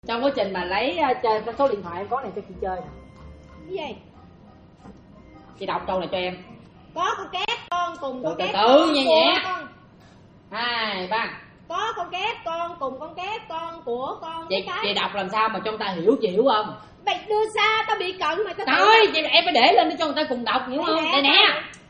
Trong quá trình mà lấy chơi số điện thoại em có này cho chị chơi. Cái gì? Chị đọc câu này cho em. Có con két con cùng con két từ nhẹ nhẹ. 2, 3. Có con két con cùng con két con của con Chị đọc làm sao mà cho người ta hiểu, chị hiểu không? Mày đưa xa tao bị cận mày tao. Trời ơi, em phải để lên để cho người ta cùng đọc, hiểu không? Đây nè.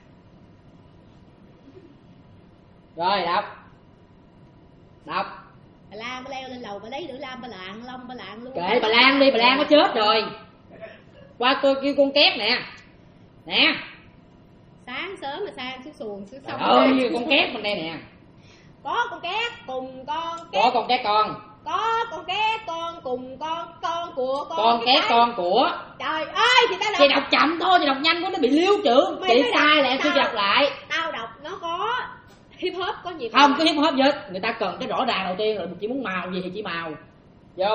Rồi đọc. Đọc. Bà Lan bà leo lên lầu bà lấy lửa lam bà lạng long bà lạng luôn. Kệ bà Lan đi, bà Lan có chết rồi. Qua tôi kêu con két nè. Nè. Sáng sớm mà sang xuống xuồng xuống sông. Ơi, con két bên đây nè. Có con két cùng con két. Có con két con. Có con két con cùng con của con két con của. Trời ơi thì tao đọc. Chị đọc chậm thôi, chị đọc nhanh quá nó bị liêu chữ. Chị sai là em sẽ đọc lại. Tao đọc nó có hip hop có gì không có hip hop gì hết, người ta cần cái rõ ràng đầu tiên là chị muốn màu gì thì chị màu. Vô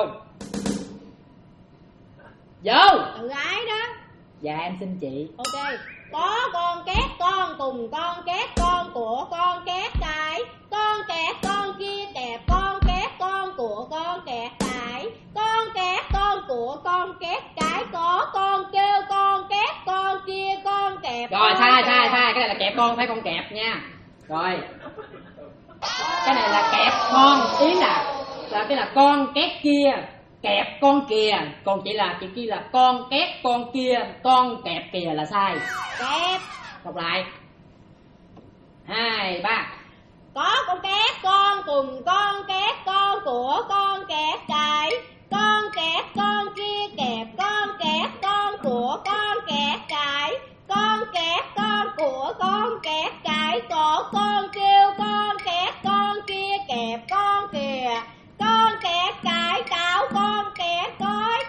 tự ái đó. Dạ em xin chị. Ok. Có con két con cùng con két con của con két cái. Con két con kia kẹp con két con của con két cái. Con két con của con két cái. Có con kêu con két con kia con kẹp. Rồi sai cái này là kẹp con, phải con kẹp nha. Rồi cái này là kẹp con, ý là cái là con két kia kẹp con kìa, còn chị kia là con két con kia con kẹp kìa là sai. Kẹp. Đọc lại. 2, 3. Có con két con cùng con két con của con két cái. Con két con kia kẹp con két con của con két cái. Con két con của con két cái. Có con kêu con két con kia kẹp con kìa. Con két cái cáo con két cói.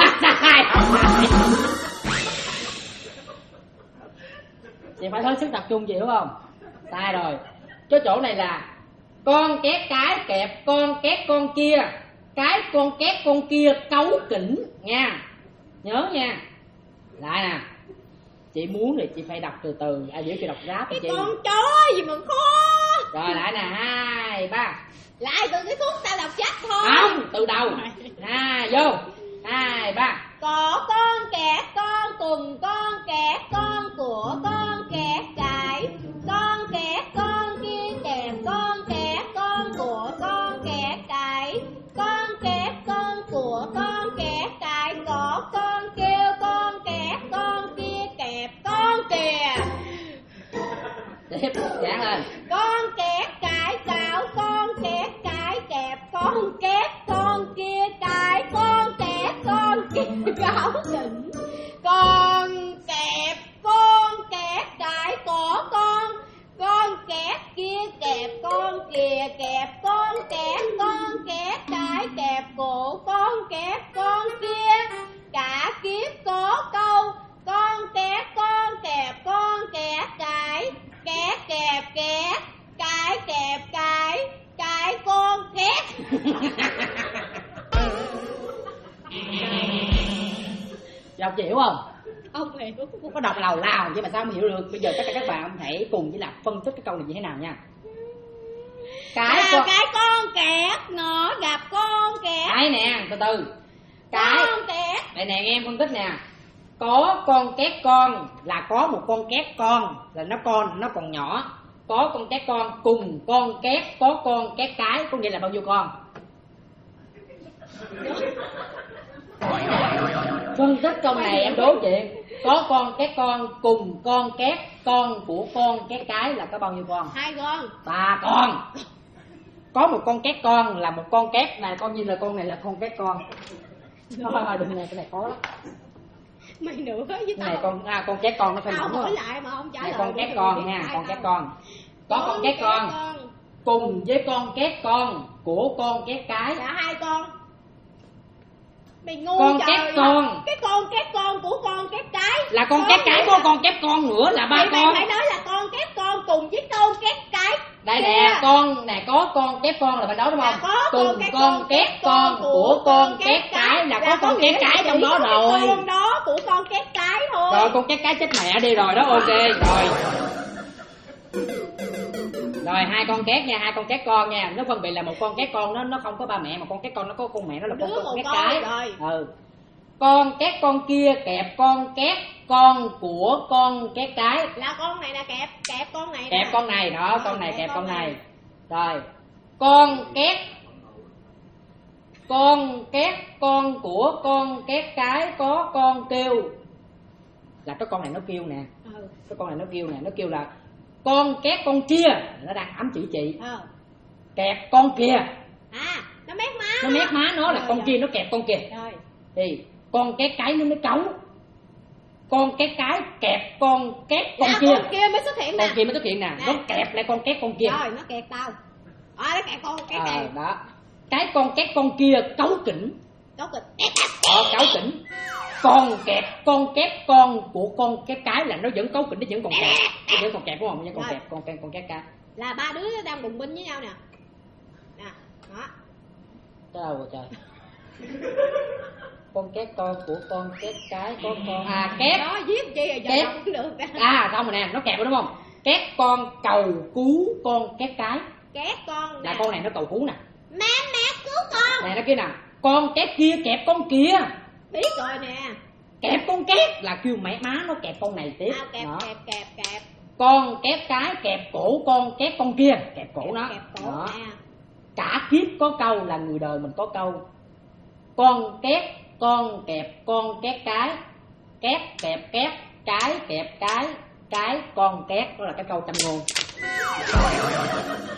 Chị phải hết sức tập trung, chị hiểu không? Sai rồi. Cái chỗ này là con két cái kẹp con két con kia. Cái con két con kia cấu kỉnh nha. Nhớ nha. Lại nè. Chị muốn thì chị phải đọc từ từ. Ai giữ chị đọc ráp cái chị. Con chó gì mà khó. Rồi lại nè. 2, 3. Lại từ cái khúc tao đọc chắc thôi. Không, từ đầu. Vô. 2, 3. Có con két con cùng con két con của con két cái. Con két con kia kẹp con két con của con két cái. Con két con của con két cái. Có con kêu con két con kia kẹp con kìa. Tiếp, giảng lên. Con két cái cáo con két cái kẹp con két con kia cái. Con két con kia cáo đỉnh. Con kẹp con két cái có con két kia kẹp con kìa kẹp con két cái kẹp cổ con két con kia. Cả kiếp có câu con két con kẹp con két cái. Két kẹp két cái kẹp cái con két. Đọc chị hiểu không? Không hiểu. Có đọc lào chứ mà sao không hiểu được. Bây giờ tất cả các bạn hãy cùng với Lạc phân tích cái câu này như thế nào nha. Cái con kẹt nó gặp con kẹt. Cái nè, từ từ. Con kẹt. Đây nè, nghe em phân tích nè. Có con két con là có một con két con, là nó còn nhỏ. Có con két con cùng con két có con két cái, có nghĩa là bao nhiêu con? Phân tích câu này em đố chị. Có con két con cùng con két con của con két cái là có bao nhiêu con? 2 con. 3 con. Có một con két con là một con két này, coi như là con này là con két con. Thôi đừng nè, cái này khó lắm. Mày nữa với tao. Này con két con nó phải tao mỏng hỏi không? Lại mà không trả này lời. Con két con nha, con két con. Có con két con cùng với con két con của con két cái. Dạ 2 con. Mày ngu con trời. Két con. Cái con két con của con két cái. Là con két cái của con két con nữa là 3 con. Mày phải nói là con két con cùng với con két cái. Đây nè, con nè có con két con là bạn đó đúng không? Cùng con két con của con két cái là có con két cái trong đó rồi. Con đó của con két cái thôi. Rồi con két cái chết mẹ đi rồi đó, ok rồi. Rồi hai con két nha, hai con két con nha. Nó phân biệt là một con két con nó không có ba mẹ, mà con két con nó có con mẹ, nó là con két cái. Ừ. Con két con kia kẹp con két con của con két cái. Là con này là kẹp con này. Kẹp con này đó, con này kẹp con này. Rồi. Con két con của con két cái có con kêu. Là cái con này nó kêu nè. Cái con này nó kêu nè, nó kêu là con két con kia, nó đang ám chỉ chị. Kẹp con kia. Nó mét má. Nó mét má nó là con kia nó kẹp con kia. Rồi. Thì con két cái nó mới cấu. Con két cái kẹp con két con kia. Con kia mới xuất hiện nè. Con kia mới xuất hiện nè. Nó kẹp lại con két con kia. Rồi, nó kẹp tao. Nó kẹp con két này. Đó. Cái con két con kia cấu kỉnh. Cấu kỉnh. Cấu kỉnh. Con kẹp con két con của con két cái là nó vẫn cấu kỉnh, nó vẫn còn kẹp. Nó vẫn còn kẹp đúng không? Nó còn kẹp con két cái. Là ba đứa đang bùng binh với nhau nè. Nè, đó. Tới đâu rồi trời? Con két con của con két cái có con két. Đó viết chi rồi giờ két. không được. Xong rồi nè, nó kẹp rồi đúng không? Két con cầu cứu con két cái. Két con nè. Là con này nó cầu cứu nè. Mẹ cứu con. Nè nó kia nè. Con két kia kẹp con kia. Biết rồi nè. Kẹp con két là kêu mẹ má nó kẹp con này tiếp. Kẹp. Con két cái kẹp cổ con két con kia, kẹp cổ nó. Kẹp cổ nè. Cả kiếp có câu là người đời mình có câu. Con két con kẹp con két cái, két kẹp két, cái kẹp cái con két, đó là cái câu châm ngôn.